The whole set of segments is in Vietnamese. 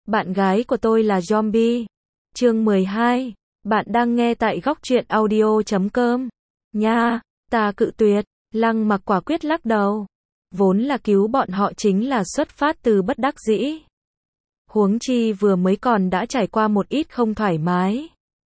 Bạn gái của tôi là zombie. Chương 12. Bạn đang nghe tại góc truyện audio.com. Nha, ta cự tuyệt. Lăng Mặc quả quyết lắc đầu. Vốn là cứu bọn họ chính là xuất phát từ bất đắc dĩ. Huống chi vừa mới còn đã trải qua một ít không thoải mái.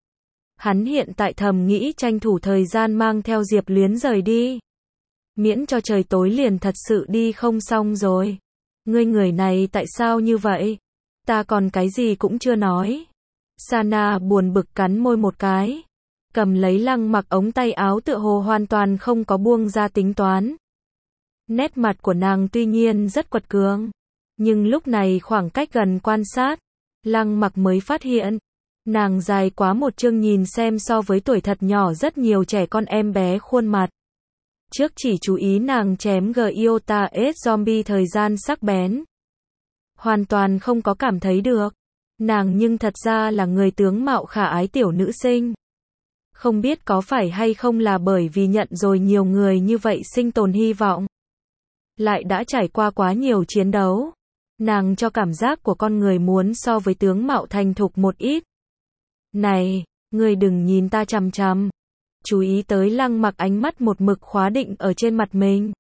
Hắn hiện tại thầm nghĩ tranh thủ thời gian mang theo Diệp Luyến rời đi. Miễn cho trời tối liền thật sự đi không xong rồi. Ngươi người này tại sao như vậy? Ta còn cái gì cũng chưa nói. Sana buồn bực cắn môi một cái. Cầm lấy Lăng Mặc ống tay áo tựa hồ hoàn toàn không có buông ra tính toán. Nét mặt của nàng tuy nhiên rất quật cường. Nhưng lúc này khoảng cách gần quan sát, Lăng Mặc mới phát hiện. Nàng dài quá một chương nhìn xem so với tuổi thật nhỏ rất nhiều trẻ con em bé khuôn mặt. Trước chỉ chú ý nàng chém Gyota S zombie thời gian sắc bén. Hoàn toàn không có cảm thấy được. Nàng nhưng thật ra là người tướng mạo khả ái tiểu nữ sinh. Không biết có phải hay không là bởi vì nhận rồi nhiều người như vậy sinh tồn hy vọng. Lại đã trải qua quá nhiều chiến đấu. Nàng cho cảm giác của con người muốn so với tướng mạo thành thục một ít. Này, ngươi đừng nhìn ta chằm chằm. Chú ý tới Lăng Mặc ánh mắt một mực khóa định ở trên mặt mình.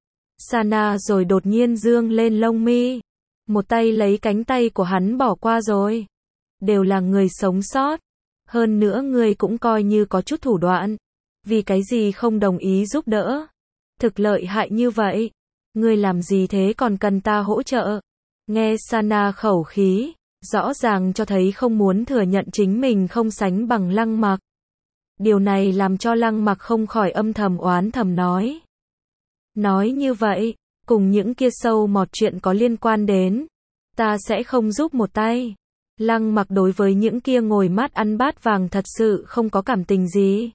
Sana rồi đột nhiên dương lên lông mi. Một tay lấy cánh tay của hắn bỏ qua rồi. Đều là người sống sót. Hơn nữa ngươi cũng coi như có chút thủ đoạn. Vì cái gì không đồng ý giúp đỡ? Thực lợi hại như vậy. Ngươi làm gì thế còn cần ta hỗ trợ? Nghe Sana khẩu khí. Rõ ràng cho thấy không muốn thừa nhận chính mình không sánh bằng Lăng Mặc. Điều này làm cho Lăng Mặc không khỏi âm thầm oán thầm nói. Nói như vậy, cùng những kia sâu mọt chuyện có liên quan đến. Ta sẽ không giúp một tay. Lăng Mặc đối với những kia ngồi mát ăn bát vàng thật sự không có cảm tình gì.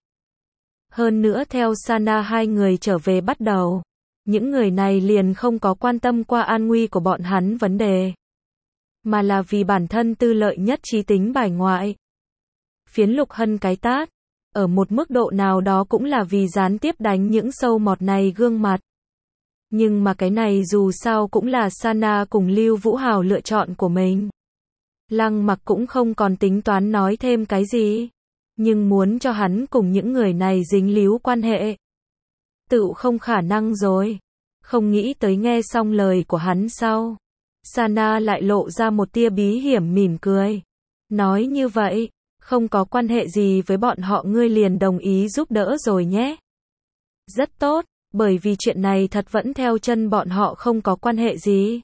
Hơn nữa theo Sana hai người trở về bắt đầu. Những người này liền không có quan tâm qua an nguy của bọn hắn vấn đề. Mà là vì bản thân tư lợi nhất trí tính bài ngoại. Phiến Lục Hân cái tát. Ở một mức độ nào đó cũng là vì gián tiếp đánh những sâu mọt này gương mặt. Nhưng mà cái này dù sao cũng là Sana cùng Lưu Vũ Hào lựa chọn của mình. Lăng Mặc cũng không còn tính toán nói thêm cái gì. Nhưng muốn cho hắn cùng những người này dính líu quan hệ. Tự không khả năng rồi. Không nghĩ tới nghe xong lời của hắn sau. Sana lại lộ ra một tia bí hiểm mỉm cười. Nói như vậy, không có quan hệ gì với bọn họ ngươi liền đồng ý giúp đỡ rồi nhé. Rất tốt, bởi vì chuyện này thật vẫn theo chân bọn họ không có quan hệ gì.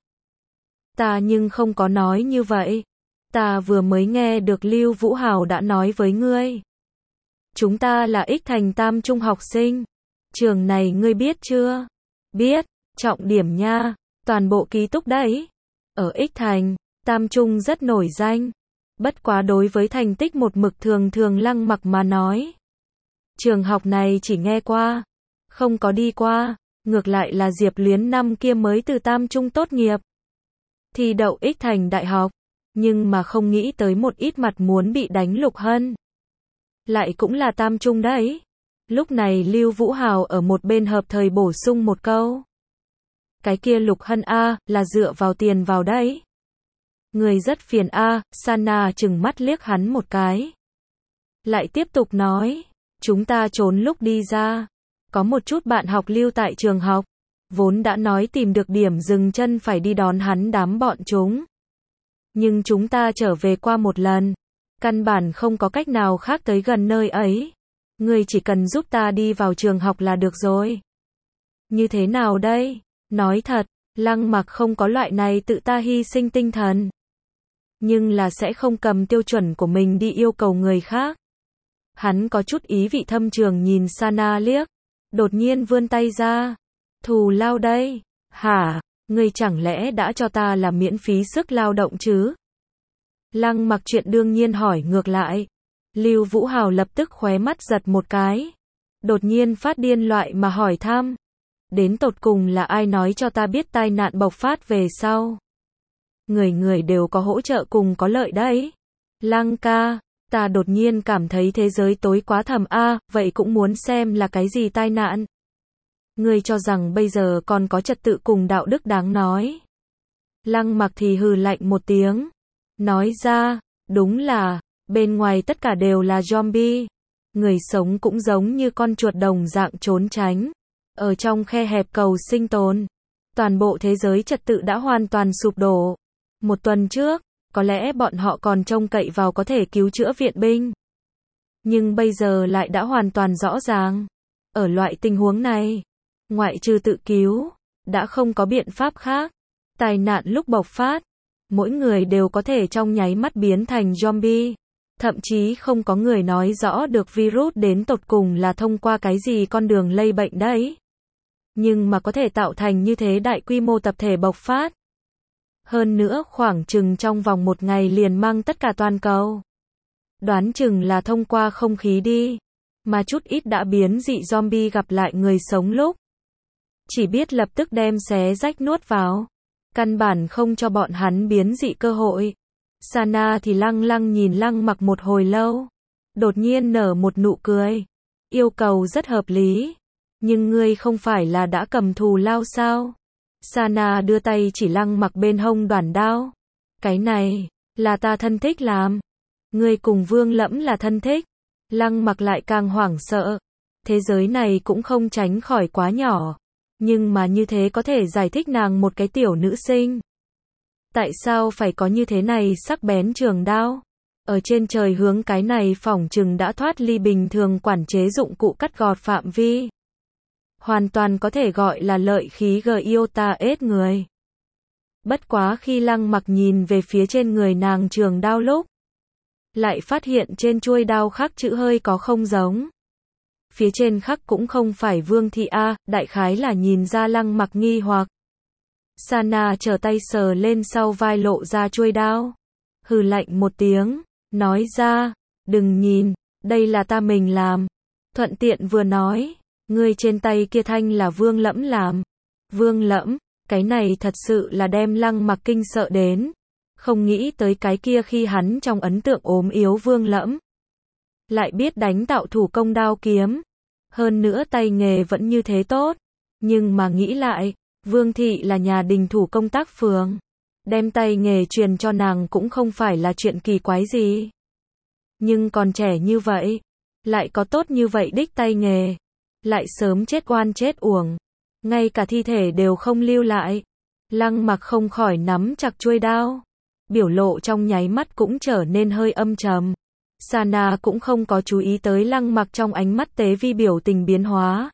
Ta nhưng không có nói như vậy. Ta vừa mới nghe được Lưu Vũ Hào đã nói với ngươi. Chúng ta là Ích Thành Tam Trung học sinh. Trường này ngươi biết chưa? Biết, trọng điểm nha, toàn bộ ký túc đấy. Ở Ích Thành, Tam Trung rất nổi danh. Bất quá đối với thành tích một mực thường thường Lăng Mặc mà nói. Trường học này chỉ nghe qua, không có đi qua, ngược lại là Diệp Luyến năm kia mới từ Tam Trung tốt nghiệp. Thi đậu Ích Thành đại học, nhưng mà không nghĩ tới một ít mặt muốn bị đánh Lục Hân. Lại cũng là Tam Trung đấy. Lúc này Lưu Vũ Hào ở một bên hợp thời bổ sung một câu. Cái kia Lục Hân A, là dựa vào tiền vào đấy. Người rất phiền A, Sana chừng mắt liếc hắn một cái. Lại tiếp tục nói, chúng ta trốn lúc đi ra. Có một chút bạn học lưu tại trường học. Vốn đã nói tìm được điểm dừng chân phải đi đón hắn đám bọn chúng. Nhưng chúng ta trở về qua một lần. Căn bản không có cách nào khác tới gần nơi ấy. Người chỉ cần giúp ta đi vào trường học là được rồi. Như thế nào đây? Nói thật, Lăng Mặc không có loại này tự ta hy sinh tinh thần. Nhưng là sẽ không cầm tiêu chuẩn của mình đi yêu cầu người khác. Hắn có chút ý vị thâm trường nhìn Sana liếc. Đột nhiên vươn tay ra. Thù lao đây. Hả? Ngươi chẳng lẽ đã cho ta là miễn phí sức lao động chứ? Lăng Mặc chuyện đương nhiên hỏi ngược lại. Lưu Vũ Hào lập tức khóe mắt giật một cái. Đột nhiên phát điên loại mà hỏi thăm. Đến tột cùng là ai nói cho ta biết tai nạn bộc phát về sau? Người người đều có hỗ trợ cùng có lợi đấy. Lăng ca, ta đột nhiên cảm thấy thế giới tối quá thầm a, vậy cũng muốn xem là cái gì tai nạn. Ngươi cho rằng bây giờ còn có trật tự cùng đạo đức đáng nói. Lăng Mặc thì hừ lạnh một tiếng. nói ra, đúng là, bên ngoài tất cả đều là zombie. Người sống cũng giống như con chuột đồng dạng trốn tránh. Ở trong khe hẹp cầu sinh tồn. Toàn bộ thế giới trật tự đã hoàn toàn sụp đổ. Một tuần trước, có lẽ bọn họ còn trông cậy vào có thể cứu chữa viện binh. Nhưng bây giờ lại đã hoàn toàn rõ ràng. Ở loại tình huống này, ngoại trừ tự cứu, đã không có biện pháp khác. Tai nạn lúc bộc phát, mỗi người đều có thể trong nháy mắt biến thành zombie. Thậm chí không có người nói rõ được virus đến tột cùng là thông qua cái gì con đường lây bệnh đấy. Nhưng mà có thể tạo thành như thế đại quy mô tập thể bộc phát. Hơn nữa khoảng chừng trong vòng một ngày liền mang tất cả toàn cầu. Đoán chừng là thông qua không khí đi. Mà chút ít đã biến dị zombie gặp lại người sống lúc. Chỉ biết lập tức đem xé rách nuốt vào. Căn bản không cho bọn hắn biến dị cơ hội. Sana thì lăng lăng nhìn Lăng Mặc một hồi lâu. Đột nhiên nở một nụ cười. Yêu cầu rất hợp lý. Nhưng ngươi không phải là đã cầm thù lao sao? Sana đưa tay chỉ Lăng Mặc bên hông đoản đao. Cái này, là ta thân thích làm. Ngươi cùng Vương Lẫm là thân thích. Lăng Mặc lại càng hoảng sợ. Thế giới này cũng không tránh khỏi quá nhỏ. Nhưng mà như thế có thể giải thích nàng một cái tiểu nữ sinh. Tại sao phải có như thế này sắc bén trường đao? Ở trên trời hướng cái này phỏng chừng đã thoát ly bình thường quản chế dụng cụ cắt gọt phạm vi. Hoàn toàn có thể gọi là lợi khí Giota ết người. Bất quá khi Lăng Mặc nhìn về phía trên người nàng trường đao lúc, lại phát hiện trên chuôi đao khắc chữ hơi có không giống. Phía trên khắc cũng không phải Vương Thị A, đại khái là nhìn ra Lăng Mặc nghi hoặc. Sana trở tay sờ lên sau vai lộ ra chuôi đao. Hừ lạnh một tiếng, nói ra, đừng nhìn, đây là ta mình làm. Thuận tiện vừa nói, ngươi trên tay kia thanh là Vương Lẫm làm. Vương Lẫm, cái này thật sự là đem Lăng Mặc kinh sợ đến. Không nghĩ tới cái kia khi hắn trong ấn tượng ốm yếu Vương Lẫm. Lại biết đánh tạo thủ công đao kiếm. Hơn nữa tay nghề vẫn như thế tốt. Nhưng mà nghĩ lại, Vương Thị là nhà đình thủ công tác phường. Đem tay nghề truyền cho nàng cũng không phải là chuyện kỳ quái gì. Nhưng còn trẻ như vậy, lại có tốt như vậy đích tay nghề. Lại sớm chết oan chết uổng. Ngay cả thi thể đều không lưu lại. Lăng Mặc không khỏi nắm chặt chuôi đao. Biểu lộ trong nháy mắt cũng trở nên hơi âm trầm. Sana cũng không có chú ý tới Lăng Mặc trong ánh mắt tế vi biểu tình biến hóa.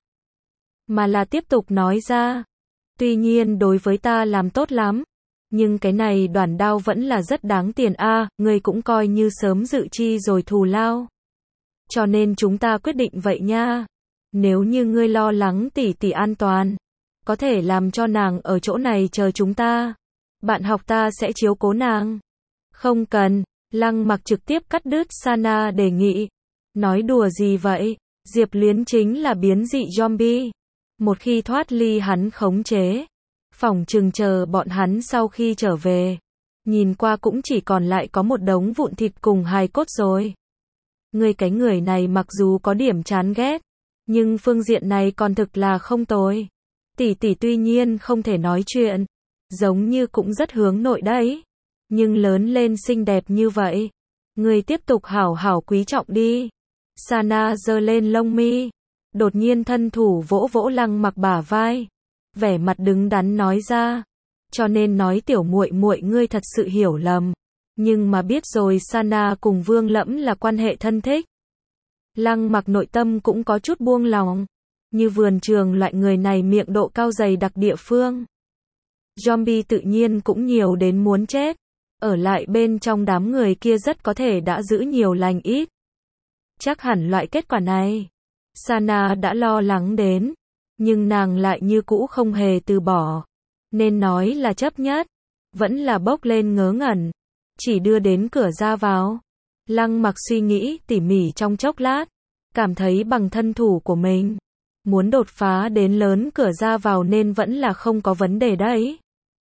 Mà là tiếp tục nói ra. Tuy nhiên đối với ta làm tốt lắm. Nhưng cái này đoản đao vẫn là rất đáng tiền a, ngươi cũng coi như sớm dự chi rồi thù lao. Cho nên chúng ta quyết định vậy nha. Nếu như ngươi lo lắng tỷ tỷ an toàn, có thể làm cho nàng ở chỗ này chờ chúng ta. Bạn học ta sẽ chiếu cố nàng. Không cần, Lăng Mặc trực tiếp cắt đứt Sana đề nghị. Nói đùa gì vậy, Diệp Luyến chính là biến dị zombie. Một khi thoát ly hắn khống chế, phỏng chừng chờ bọn hắn sau khi trở về. Nhìn qua cũng chỉ còn lại có một đống vụn thịt cùng hài cốt rồi. Ngươi cái người này mặc dù có điểm chán ghét, nhưng phương diện này còn thực là không tồi. Tỷ tỷ tuy nhiên không thể nói chuyện, giống như cũng rất hướng nội đấy. Nhưng lớn lên xinh đẹp như vậy, ngươi tiếp tục hảo hảo quý trọng đi. Sana giơ lên lông mi, đột nhiên thân thủ vỗ vỗ Lăng Mặc bả vai, vẻ mặt đứng đắn nói ra, cho nên nói tiểu muội muội ngươi thật sự hiểu lầm, nhưng mà biết rồi Sana cùng Vương Lẫm là quan hệ thân thích. Lăng Mặc nội tâm cũng có chút buông lòng, như vườn trường loại người này miệng độ cao dày đặc địa phương. Zombie tự nhiên cũng nhiều đến muốn chết. Ở lại bên trong đám người kia rất có thể đã giữ nhiều lành ít. Chắc hẳn loại kết quả này, Sana đã lo lắng đến, nhưng nàng lại như cũ không hề từ bỏ. Nên nói là chấp nhất, vẫn là bốc lên ngớ ngẩn, chỉ đưa đến cửa ra vào. Lăng Mặc suy nghĩ tỉ mỉ trong chốc lát, cảm thấy bằng thân thủ của mình, muốn đột phá đến lớn cửa ra vào nên vẫn là không có vấn đề đấy.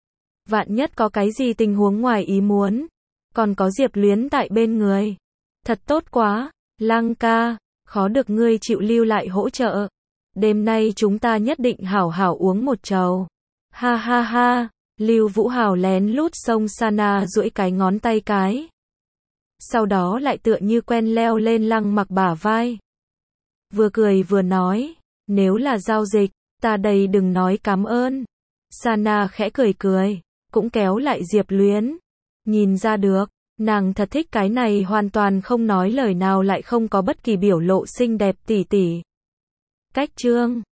Vạn nhất có cái gì tình huống ngoài ý muốn, còn có Diệp Luyến tại bên người. Thật tốt quá, Lăng ca, khó được ngươi chịu lưu lại hỗ trợ. Đêm nay chúng ta nhất định hảo hảo uống một chầu. Ha ha ha, Lưu Vũ Hào lén lút xông Sana duỗi cái ngón tay cái. Sau đó lại tựa như quen leo lên Lăng Mặc bả vai. Vừa cười vừa nói, nếu là giao dịch, ta đây đừng nói cảm ơn. Sana khẽ cười cười, cũng kéo lại Diệp Luyến. Nhìn ra được, nàng thật thích cái này hoàn toàn không nói lời nào lại không có bất kỳ biểu lộ xinh đẹp tỉ tỉ. Cách chương